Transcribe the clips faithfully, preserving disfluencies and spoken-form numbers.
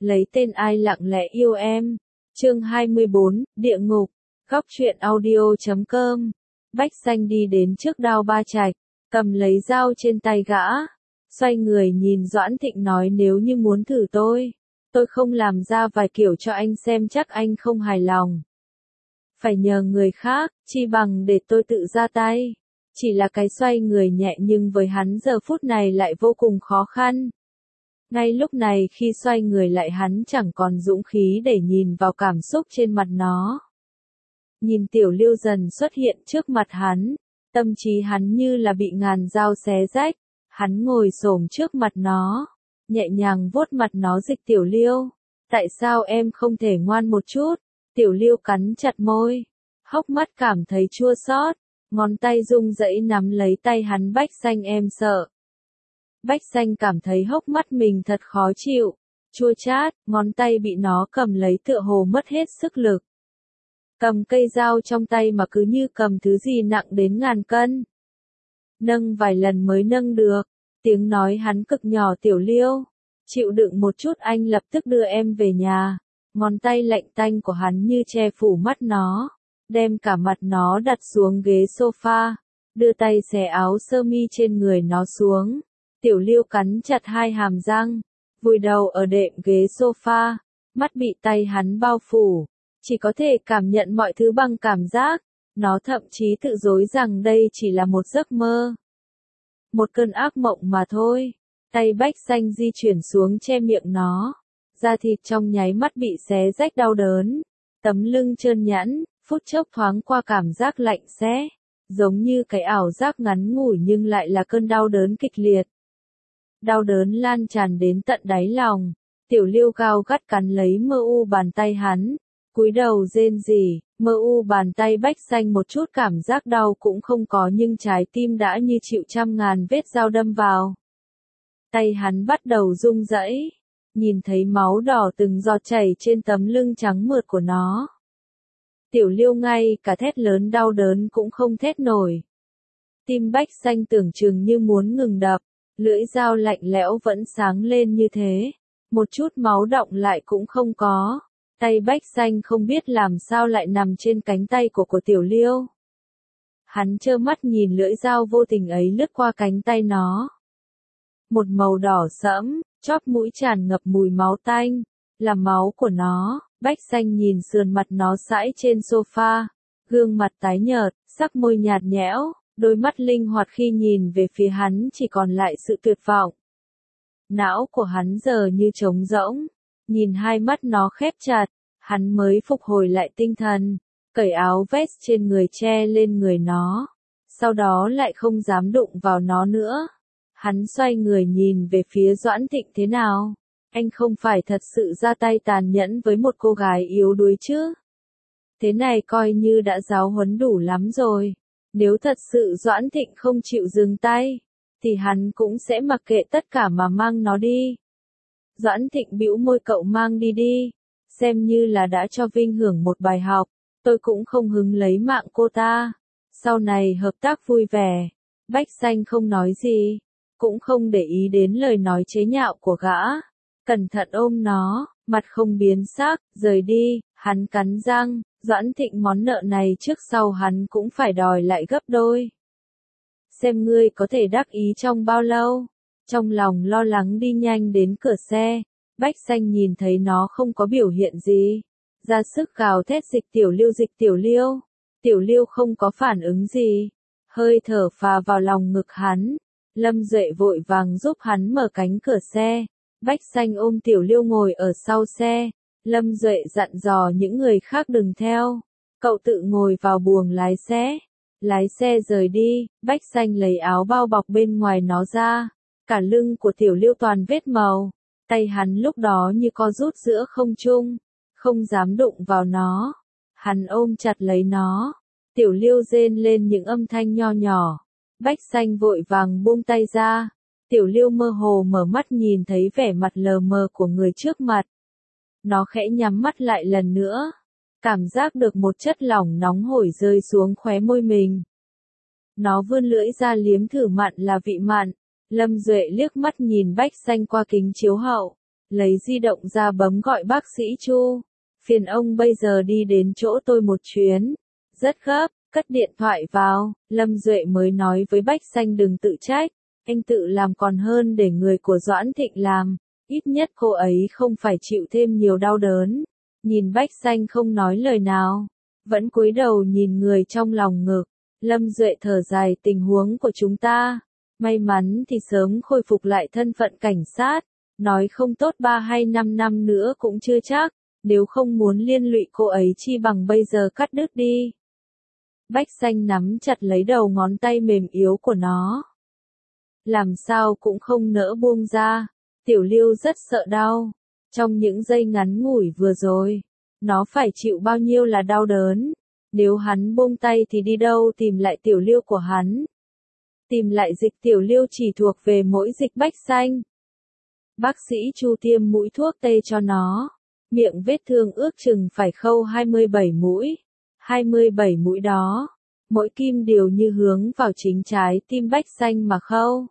Lấy tên ai lặng lẽ yêu em. Chương hai mươi bốn, Địa ngục. Góc truyện audio chấm com. Bách Xanh đi đến trước Đao Ba Trạch, cầm lấy dao trên tay gã, xoay người nhìn Doãn Thịnh nói nếu như muốn thử tôi, tôi không làm ra vài kiểu cho anh xem chắc anh không hài lòng. Phải nhờ người khác, chi bằng để tôi tự ra tay. Chỉ là cái xoay người nhẹ nhưng với hắn giờ phút này lại vô cùng khó khăn. Ngay lúc này khi xoay người lại hắn chẳng còn dũng khí để nhìn vào cảm xúc trên mặt nó. Nhìn Tiểu Liêu dần xuất hiện trước mặt hắn, tâm trí hắn như là bị ngàn dao xé rách, hắn ngồi xổm trước mặt nó, nhẹ nhàng vuốt mặt nó dịch Tiểu Liêu, tại sao em không thể ngoan một chút? Tiểu Liêu cắn chặt môi, hốc mắt cảm thấy chua xót, ngón tay rung rẩy nắm lấy tay hắn. Bách Xanh em sợ. Bách Xanh cảm thấy hốc mắt mình thật khó chịu, chua chát, ngón tay bị nó cầm lấy tựa hồ mất hết sức lực. Cầm cây dao trong tay mà cứ như cầm thứ gì nặng đến ngàn cân. Nâng vài lần mới nâng được, tiếng nói hắn cực nhỏ. Tiểu Liêu, chịu đựng một chút anh lập tức đưa em về nhà. Ngón tay lạnh tanh của hắn như che phủ mắt nó, đem cả mặt nó đặt xuống ghế sofa, đưa tay xẻ áo sơ mi trên người nó xuống. Tiểu Liêu cắn chặt hai hàm răng, vùi đầu ở đệm ghế sofa, mắt bị tay hắn bao phủ, chỉ có thể cảm nhận mọi thứ bằng cảm giác. Nó thậm chí tự dối rằng đây chỉ là một giấc mơ, một cơn ác mộng mà thôi. Tay Bách Xanh di chuyển xuống che miệng nó, da thịt trong nháy mắt bị xé rách đau đớn, tấm lưng trơn nhẵn, phút chốc thoáng qua cảm giác lạnh xé, giống như cái ảo giác ngắn ngủi nhưng lại là cơn đau đớn kịch liệt. Đau đớn lan tràn đến tận đáy lòng, Tiểu Liêu gao gắt cắn lấy mơ u bàn tay hắn, cúi đầu rên rỉ. Mơ u bàn tay Bách Xanh một chút cảm giác đau cũng không có nhưng trái tim đã như chịu trăm ngàn vết dao đâm vào. Tay hắn bắt đầu rung rẩy, nhìn thấy máu đỏ từng giọt chảy trên tấm lưng trắng mượt của nó. Tiểu Liêu ngay cả thét lớn đau đớn cũng không thét nổi. Tim Bách Xanh tưởng chừng như muốn ngừng đập, lưỡi dao lạnh lẽo vẫn sáng lên như thế, một chút máu đọng lại cũng không có. Tay Bách Xanh không biết làm sao lại nằm trên cánh tay của của Tiểu Liêu. Hắn trơ mắt nhìn lưỡi dao vô tình ấy lướt qua cánh tay nó. Một màu đỏ sẫm, chóp mũi tràn ngập mùi máu tanh, là máu của nó. Bách Xanh nhìn sườn mặt nó sãi trên sofa, gương mặt tái nhợt, sắc môi nhạt nhẽo, đôi mắt linh hoạt khi nhìn về phía hắn chỉ còn lại sự tuyệt vọng. Não của hắn giờ như trống rỗng. Nhìn hai mắt nó khép chặt, hắn mới phục hồi lại tinh thần, cởi áo vest trên người che lên người nó, sau đó lại không dám đụng vào nó nữa. Hắn xoay người nhìn về phía Doãn Thịnh. Thế nào? Anh không phải thật sự ra tay tàn nhẫn với một cô gái yếu đuối chứ? Thế này coi như đã giáo huấn đủ lắm rồi. Nếu thật sự Doãn Thịnh không chịu dừng tay, thì hắn cũng sẽ mặc kệ tất cả mà mang nó đi. Doãn Thịnh bĩu môi, cậu mang đi đi, xem như là đã cho Vinh hưởng một bài học, tôi cũng không hứng lấy mạng cô ta, sau này hợp tác vui vẻ. Bách Xanh không nói gì, cũng không để ý đến lời nói chế nhạo của gã, cẩn thận ôm nó, mặt không biến sắc, rời đi. Hắn cắn răng, Doãn Thịnh món nợ này trước sau hắn cũng phải đòi lại gấp đôi. Xem ngươi có thể đắc ý trong bao lâu. Trong lòng lo lắng đi nhanh đến cửa xe, Bách Xanh nhìn thấy nó không có biểu hiện gì, ra sức gào thét dịch Tiểu Liêu, dịch Tiểu Liêu. Tiểu Liêu không có phản ứng gì, hơi thở phà vào lòng ngực hắn. Lâm Duệ vội vàng giúp hắn mở cánh cửa xe, Bách Xanh ôm Tiểu Liêu ngồi ở sau xe. Lâm Duệ dặn dò những người khác đừng theo, cậu tự ngồi vào buồng lái xe. Lái xe rời đi, Bách Xanh lấy áo bao bọc bên ngoài nó ra. Cả lưng của Tiểu Liêu toàn vết màu, tay hắn lúc đó như co rút giữa không trung, không dám đụng vào nó. Hắn ôm chặt lấy nó, Tiểu Liêu rên lên những âm thanh nho nhỏ. Bách Xanh vội vàng buông tay ra, Tiểu Liêu mơ hồ mở mắt nhìn thấy vẻ mặt lờ mờ của người trước mặt. Nó khẽ nhắm mắt lại lần nữa, cảm giác được một chất lỏng nóng hổi rơi xuống khóe môi mình. Nó vươn lưỡi ra liếm thử mặn là vị mặn. Lâm Duệ liếc mắt nhìn Bách Xanh qua kính chiếu hậu, lấy di động ra bấm gọi bác sĩ Chu. Phiền ông bây giờ đi đến chỗ tôi một chuyến. Rất gấp, cất điện thoại vào, Lâm Duệ mới nói với Bách Xanh đừng tự trách. Anh tự làm còn hơn để người của Doãn Thịnh làm. Ít nhất cô ấy không phải chịu thêm nhiều đau đớn. Nhìn Bách Xanh không nói lời nào. Vẫn cúi đầu nhìn người trong lòng ngực. Lâm Duệ thở dài tình huống của chúng ta. May mắn thì sớm khôi phục lại thân phận cảnh sát. Nói không tốt ba hay năm năm nữa cũng chưa chắc. Nếu không muốn liên lụy cô ấy chi bằng bây giờ cắt đứt đi. Bách Xanh nắm chặt lấy đầu ngón tay mềm yếu của nó. Làm sao cũng không nỡ buông ra. Tiểu Lưu rất sợ đau. Trong những giây ngắn ngủi vừa rồi, nó phải chịu bao nhiêu là đau đớn. Nếu hắn buông tay thì đi đâu tìm lại Tiểu Lưu của hắn. Tìm lại dịch Tiểu Lưu chỉ thuộc về mỗi dịch Bách Xanh. Bác sĩ Chu tiêm mũi thuốc tê cho nó. Miệng vết thương ước chừng phải khâu hai mươi bảy mũi. hai mươi bảy mũi đó, mỗi kim đều như hướng vào chính trái tim Bách Xanh mà khâu.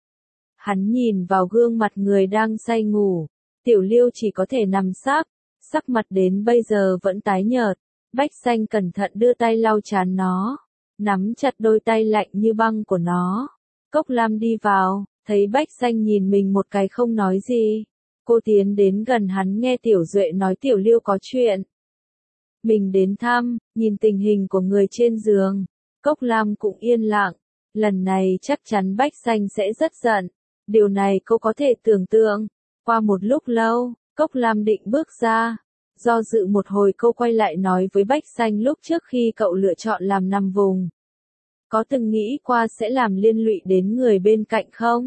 Hắn nhìn vào gương mặt người đang say ngủ. Tiểu Lưu chỉ có thể nằm sấp, sắc mặt đến bây giờ vẫn tái nhợt. Bách Xanh cẩn thận đưa tay lau trán nó, nắm chặt đôi tay lạnh như băng của nó. Cốc Lam đi vào, thấy Bách Xanh nhìn mình một cái không nói gì. Cô tiến đến gần hắn nghe Tiểu Duệ nói Tiểu Lưu có chuyện. Mình đến thăm, nhìn tình hình của người trên giường. Cốc Lam cũng yên lặng. Lần này chắc chắn Bách Xanh sẽ rất giận. Điều này cô có thể tưởng tượng. Qua một lúc lâu, Cốc Lam định bước ra. Do dự một hồi cô quay lại nói với Bách Xanh lúc trước khi cậu lựa chọn làm nằm vùng. Có từng nghĩ qua sẽ làm liên lụy đến người bên cạnh không?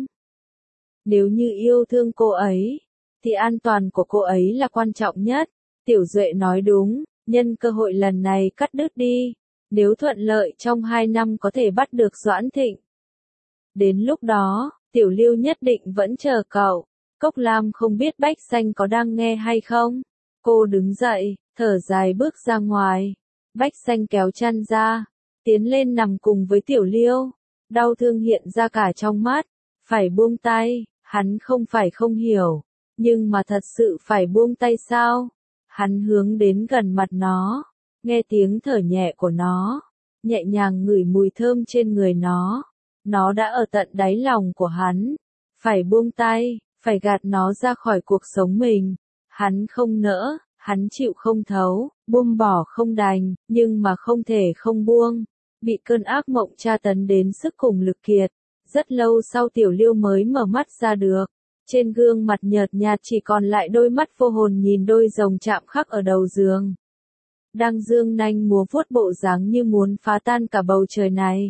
Nếu như yêu thương cô ấy, thì an toàn của cô ấy là quan trọng nhất. Tiểu Duệ nói đúng, nhân cơ hội lần này cắt đứt đi. Nếu thuận lợi trong hai năm có thể bắt được Doãn Thịnh. Đến lúc đó, Tiểu Lưu nhất định vẫn chờ cậu. Cốc Lam không biết Bách Xanh có đang nghe hay không. Cô đứng dậy, thở dài bước ra ngoài. Bách Xanh kéo chăn ra, tiến lên nằm cùng với Tiểu Lưu. Đau thương hiện ra cả trong mắt. Phải buông tay, hắn không phải không hiểu. Nhưng mà thật sự phải buông tay sao? Hắn hướng đến gần mặt nó, nghe tiếng thở nhẹ của nó, nhẹ nhàng ngửi mùi thơm trên người nó. Nó đã ở tận đáy lòng của hắn. Phải buông tay, phải gạt nó ra khỏi cuộc sống mình. Hắn không nỡ, hắn chịu không thấu, buông bỏ không đành, nhưng mà không thể không buông. Bị cơn ác mộng tra tấn đến sức cùng lực kiệt. Rất lâu sau Tiểu Lưu mới mở mắt ra được. Trên gương mặt nhợt nhạt chỉ còn lại đôi mắt vô hồn nhìn đôi rồng chạm khắc ở đầu giường. Đang dương nanh múa vuốt bộ dáng như muốn phá tan cả bầu trời này.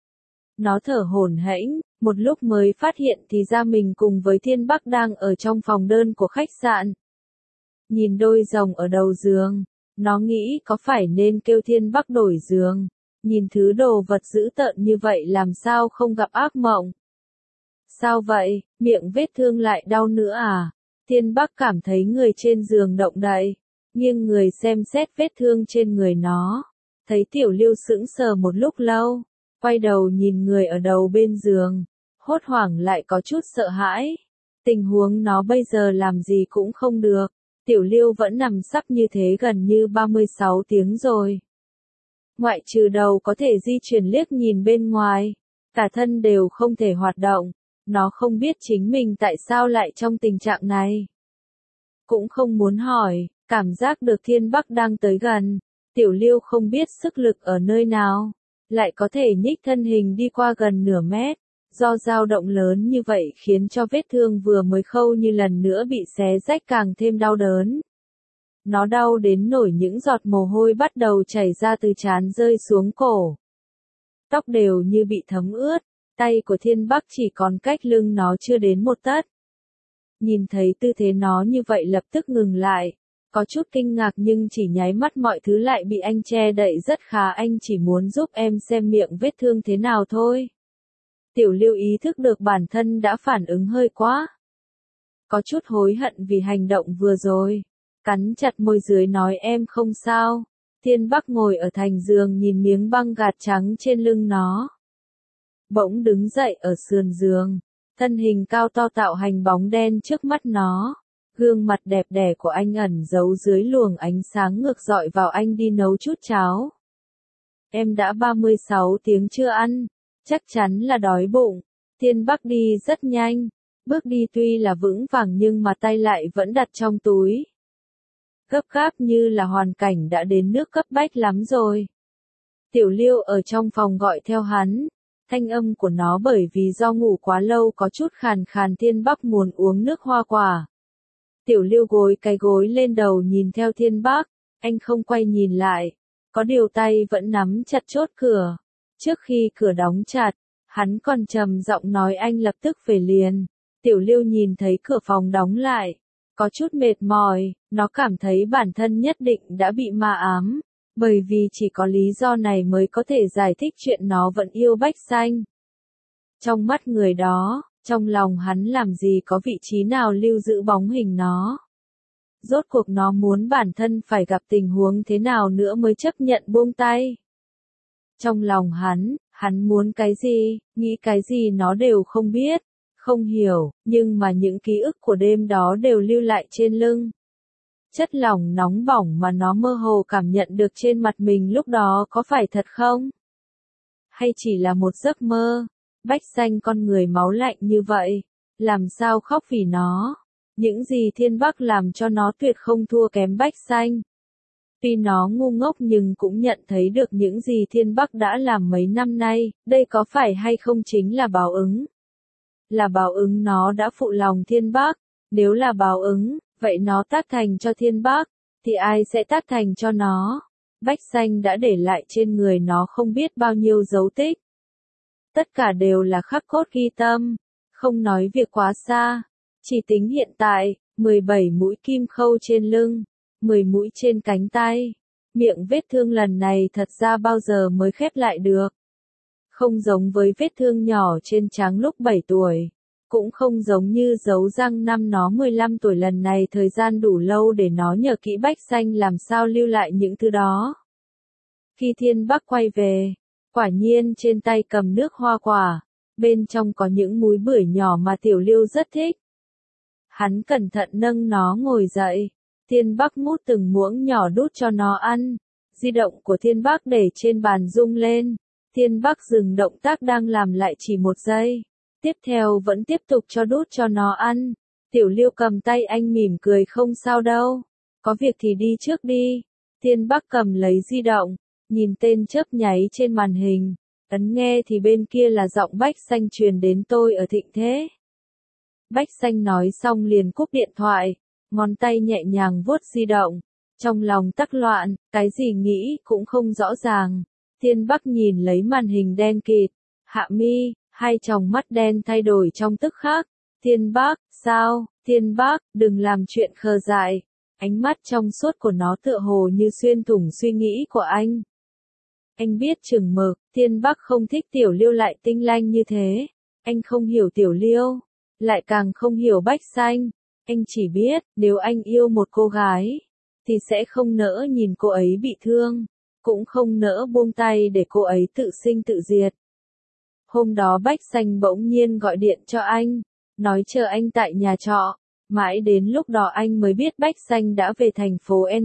Nó thở hổn hển, một lúc mới phát hiện thì ra mình cùng với Thiên Bắc đang ở trong phòng đơn của khách sạn. Nhìn đôi rồng ở đầu giường, nó nghĩ có phải nên kêu Thiên Bắc đổi giường. Nhìn thứ đồ vật dữ tợn như vậy làm sao không gặp ác mộng. Sao vậy, miệng vết thương lại đau nữa à? Thiên Bắc cảm thấy người trên giường động đậy, nghiêng người xem xét vết thương trên người nó. Thấy Tiểu Lưu sững sờ một lúc lâu, quay đầu nhìn người ở đầu bên giường, hốt hoảng lại có chút sợ hãi. Tình huống nó bây giờ làm gì cũng không được. Tiểu Lưu vẫn nằm sấp như thế gần như ba mươi sáu tiếng rồi. Ngoại trừ đầu có thể di chuyển liếc nhìn bên ngoài, cả thân đều không thể hoạt động. Nó không biết chính mình tại sao lại trong tình trạng này. Cũng không muốn hỏi, cảm giác được Thiên Bắc đang tới gần. Tiểu Lưu không biết sức lực ở nơi nào, lại có thể nhích thân hình đi qua gần nửa mét. Do dao động lớn như vậy khiến cho vết thương vừa mới khâu như lần nữa bị xé rách càng thêm đau đớn. Nó đau đến nổi những giọt mồ hôi bắt đầu chảy ra từ trán rơi xuống cổ. Tóc đều như bị thấm ướt. Tay của Thiên Bắc chỉ còn cách lưng nó chưa đến một tấc. Nhìn thấy tư thế nó như vậy lập tức ngừng lại. Có chút kinh ngạc nhưng chỉ nháy mắt mọi thứ lại bị anh che đậy rất khá. Anh chỉ muốn giúp em xem miệng vết thương thế nào thôi. Tiểu Lưu ý thức được bản thân đã phản ứng hơi quá. Có chút hối hận vì hành động vừa rồi. Cắn chặt môi dưới nói em không sao. Thiên Bắc ngồi ở thành giường nhìn miếng băng gạc trắng trên lưng nó. Bỗng đứng dậy ở sườn giường, thân hình cao to tạo hành bóng đen trước mắt nó. Gương mặt đẹp đẽ của anh ẩn giấu dưới luồng ánh sáng ngược dọi vào anh đi nấu chút cháo. Em đã ba mươi sáu tiếng chưa ăn, chắc chắn là đói bụng. Thiên Bắc đi rất nhanh, bước đi tuy là vững vàng nhưng mà tay lại vẫn đặt trong túi. Gấp gáp như là hoàn cảnh đã đến nước cấp bách lắm rồi. Tiểu Liêu ở trong phòng gọi theo hắn, thanh âm của nó bởi vì do ngủ quá lâu có chút khàn khàn. Thiên Bắc muốn uống nước hoa quả. Tiểu Liêu gối cái gối lên đầu nhìn theo Thiên Bắc, anh không quay nhìn lại, có điều tay vẫn nắm chặt chốt cửa. Trước khi cửa đóng chặt, hắn còn trầm giọng nói anh lập tức về liền. Tiểu Liêu nhìn thấy cửa phòng đóng lại, có chút mệt mỏi, nó cảm thấy bản thân nhất định đã bị ma ám, bởi vì chỉ có lý do này mới có thể giải thích chuyện nó vẫn yêu Bách Xanh. Trong mắt người đó, trong lòng hắn làm gì có vị trí nào lưu giữ bóng hình nó. Rốt cuộc nó muốn bản thân phải gặp tình huống thế nào nữa mới chấp nhận buông tay. Trong lòng hắn, hắn muốn cái gì, nghĩ cái gì nó đều không biết, không hiểu, nhưng mà những ký ức của đêm đó đều lưu lại trên lưng. Chất lỏng nóng bỏng mà nó mơ hồ cảm nhận được trên mặt mình lúc đó có phải thật không? Hay chỉ là một giấc mơ? Bách Xanh con người máu lạnh như vậy, làm sao khóc vì nó? Những gì Thiên Bắc làm cho nó tuyệt không thua kém Bách Xanh. Tuy nó ngu ngốc nhưng cũng nhận thấy được những gì Thiên Bắc đã làm mấy năm nay, đây có phải hay không chính là báo ứng. Là báo ứng nó đã phụ lòng Thiên Bắc, nếu là báo ứng, vậy nó tác thành cho Thiên Bắc, thì ai sẽ tác thành cho nó? Bách Xanh đã để lại trên người nó không biết bao nhiêu dấu tích. Tất cả đều là khắc cốt ghi tâm, không nói việc quá xa, chỉ tính hiện tại, mười bảy mũi kim khâu trên lưng, mười mũi trên cánh tay. Miệng vết thương lần này thật ra bao giờ mới khép lại được. Không giống với vết thương nhỏ trên trán lúc bảy tuổi, cũng không giống như dấu răng năm nó mười lăm tuổi. Lần này thời gian đủ lâu để nó nhờ kỹ Bách Xanh làm sao lưu lại những thứ đó. Khi Thiên Bắc quay về, quả nhiên trên tay cầm nước hoa quả, bên trong có những múi bưởi nhỏ mà Tiểu Liêu rất thích. Hắn cẩn thận nâng nó ngồi dậy, Thiên Bắc mút từng muỗng nhỏ đút cho nó ăn. Di động của Thiên Bắc để trên bàn rung lên, Thiên Bắc dừng động tác đang làm lại chỉ một giây. Tiếp theo vẫn tiếp tục cho đút cho nó ăn. Tiểu Liêu cầm tay anh mỉm cười không sao đâu, có việc thì đi trước đi. Thiên Bắc cầm lấy di động, nhìn tên chớp nháy trên màn hình, ấn nghe thì bên kia là giọng Bách Xanh truyền đến tôi ở Thịnh Thế. Bách Xanh nói xong liền cúp điện thoại, ngón tay nhẹ nhàng vuốt di động, trong lòng tắc loạn, cái gì nghĩ cũng không rõ ràng. Thiên Bắc nhìn lấy màn hình đen kịt, hạ mi, hai tròng mắt đen thay đổi trong tức khắc. Thiên Bắc, sao, Thiên Bắc, đừng làm chuyện khờ dại. Ánh mắt trong suốt của nó tựa hồ như xuyên thủng suy nghĩ của anh. Anh biết chừng mực, Thiên Bắc không thích Tiểu Liêu lại tinh lanh như thế. Anh không hiểu Tiểu Liêu, lại càng không hiểu Bách Xanh. Anh chỉ biết, nếu anh yêu một cô gái, thì sẽ không nỡ nhìn cô ấy bị thương, cũng không nỡ buông tay để cô ấy tự sinh tự diệt. Hôm đó Bách Xanh bỗng nhiên gọi điện cho anh, nói chờ anh tại nhà trọ, mãi đến lúc đó anh mới biết Bách Xanh đã về thành phố N.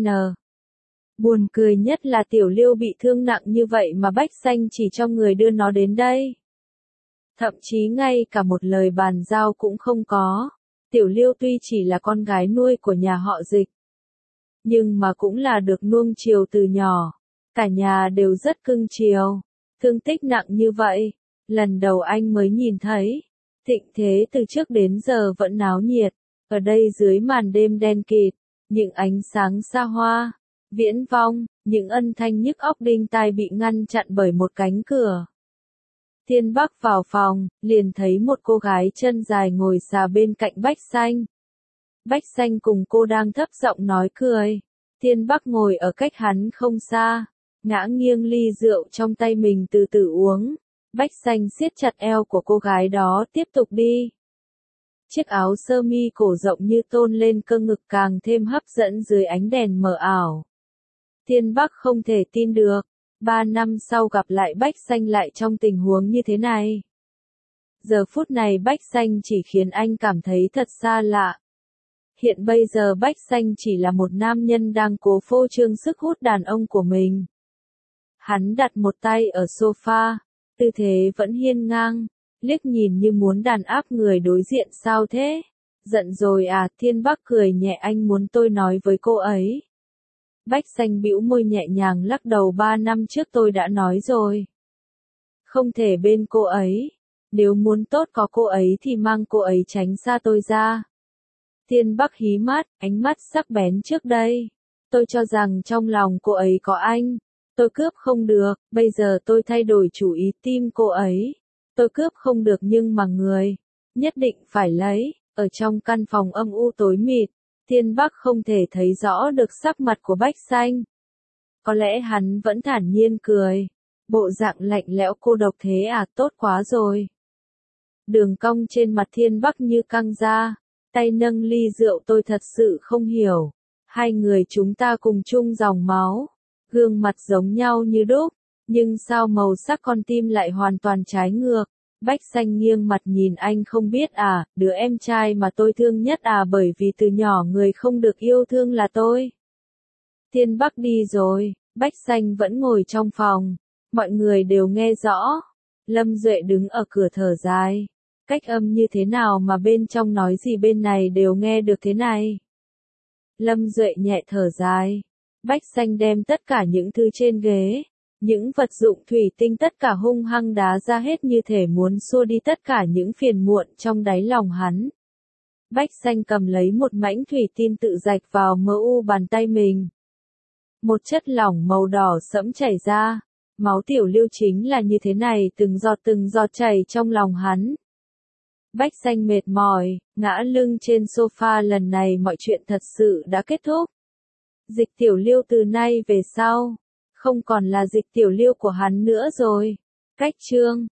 Buồn cười nhất là Tiểu Liêu bị thương nặng như vậy mà Bách Xanh chỉ cho người đưa nó đến đây. Thậm chí ngay cả một lời bàn giao cũng không có. Tiểu Liêu tuy chỉ là con gái nuôi của nhà họ Dịch, nhưng mà cũng là được nuông chiều từ nhỏ. Cả nhà đều rất cưng chiều. Thương tích nặng như vậy, lần đầu anh mới nhìn thấy. Thịnh Thế từ trước đến giờ vẫn náo nhiệt. Ở đây dưới màn đêm đen kịt, những ánh sáng xa hoa, viễn vông, những âm thanh nhức óc đinh tai bị ngăn chặn bởi một cánh cửa. Thiên Bắc vào phòng, liền thấy một cô gái chân dài ngồi xà bên cạnh Bách Xanh. Bách Xanh cùng cô đang thấp giọng nói cười. Thiên Bắc ngồi ở cách hắn không xa, ngã nghiêng ly rượu trong tay mình từ từ uống. Bách Xanh siết chặt eo của cô gái đó tiếp tục đi. Chiếc áo sơ mi cổ rộng như tôn lên cơ ngực càng thêm hấp dẫn dưới ánh đèn mờ ảo. Thiên Bắc không thể tin được, ba năm sau gặp lại Bách Xanh lại trong tình huống như thế này. Giờ phút này Bách Xanh chỉ khiến anh cảm thấy thật xa lạ. Hiện bây giờ Bách Xanh chỉ là một nam nhân đang cố phô trương sức hút đàn ông của mình. Hắn đặt một tay ở sofa, tư thế vẫn hiên ngang, liếc nhìn như muốn đàn áp người đối diện. Sao thế? Giận rồi à? Thiên Bắc cười nhẹ, anh muốn tôi nói với cô ấy. Bách Xanh bĩu môi nhẹ nhàng lắc đầu, ba năm trước tôi đã nói rồi. Không thể bên cô ấy. Nếu muốn tốt có cô ấy thì mang cô ấy tránh xa tôi ra. Thiên Bắc hí mắt, ánh mắt sắc bén trước đây. Tôi cho rằng trong lòng cô ấy có anh. Tôi cướp không được, bây giờ tôi thay đổi chủ ý, tim cô ấy. Tôi cướp không được nhưng mà người, nhất định phải lấy. Ở trong căn phòng âm u tối mịt, Thiên Bắc không thể thấy rõ được sắc mặt của Bách Xanh. Có lẽ hắn vẫn thản nhiên cười. Bộ dạng lạnh lẽo cô độc thế à, tốt quá rồi. Đường cong trên mặt Thiên Bắc như căng ra, tay nâng ly rượu, tôi thật sự không hiểu. Hai người chúng ta cùng chung dòng máu, gương mặt giống nhau như đúc, nhưng sao màu sắc con tim lại hoàn toàn trái ngược. Bách Xanh nghiêng mặt nhìn anh, không biết à, đứa em trai mà tôi thương nhất à, bởi vì từ nhỏ người không được yêu thương là tôi. Thiên Bắc đi rồi, Bách Xanh vẫn ngồi trong phòng, mọi người đều nghe rõ. Lâm Duệ đứng ở cửa thở dài, cách âm như thế nào mà bên trong nói gì bên này đều nghe được thế này. Lâm Duệ nhẹ thở dài, Bách Xanh đem tất cả những thứ trên ghế, những vật dụng thủy tinh tất cả hung hăng đá ra hết, như thể muốn xua đi tất cả những phiền muộn trong đáy lòng hắn. Bách Xanh cầm lấy một mảnh thủy tinh tự rạch vào mờ u bàn tay mình. Một chất lỏng màu đỏ sẫm chảy ra, máu tiểu Lưu chính là như thế này, từng giọt từng giọt chảy trong lòng hắn. Bách Xanh mệt mỏi, ngã lưng trên sofa, lần này mọi chuyện thật sự đã kết thúc. Dịch tiểu Lưu từ nay về sau không còn là dịch tiểu Lưu của hắn nữa rồi. Cách chương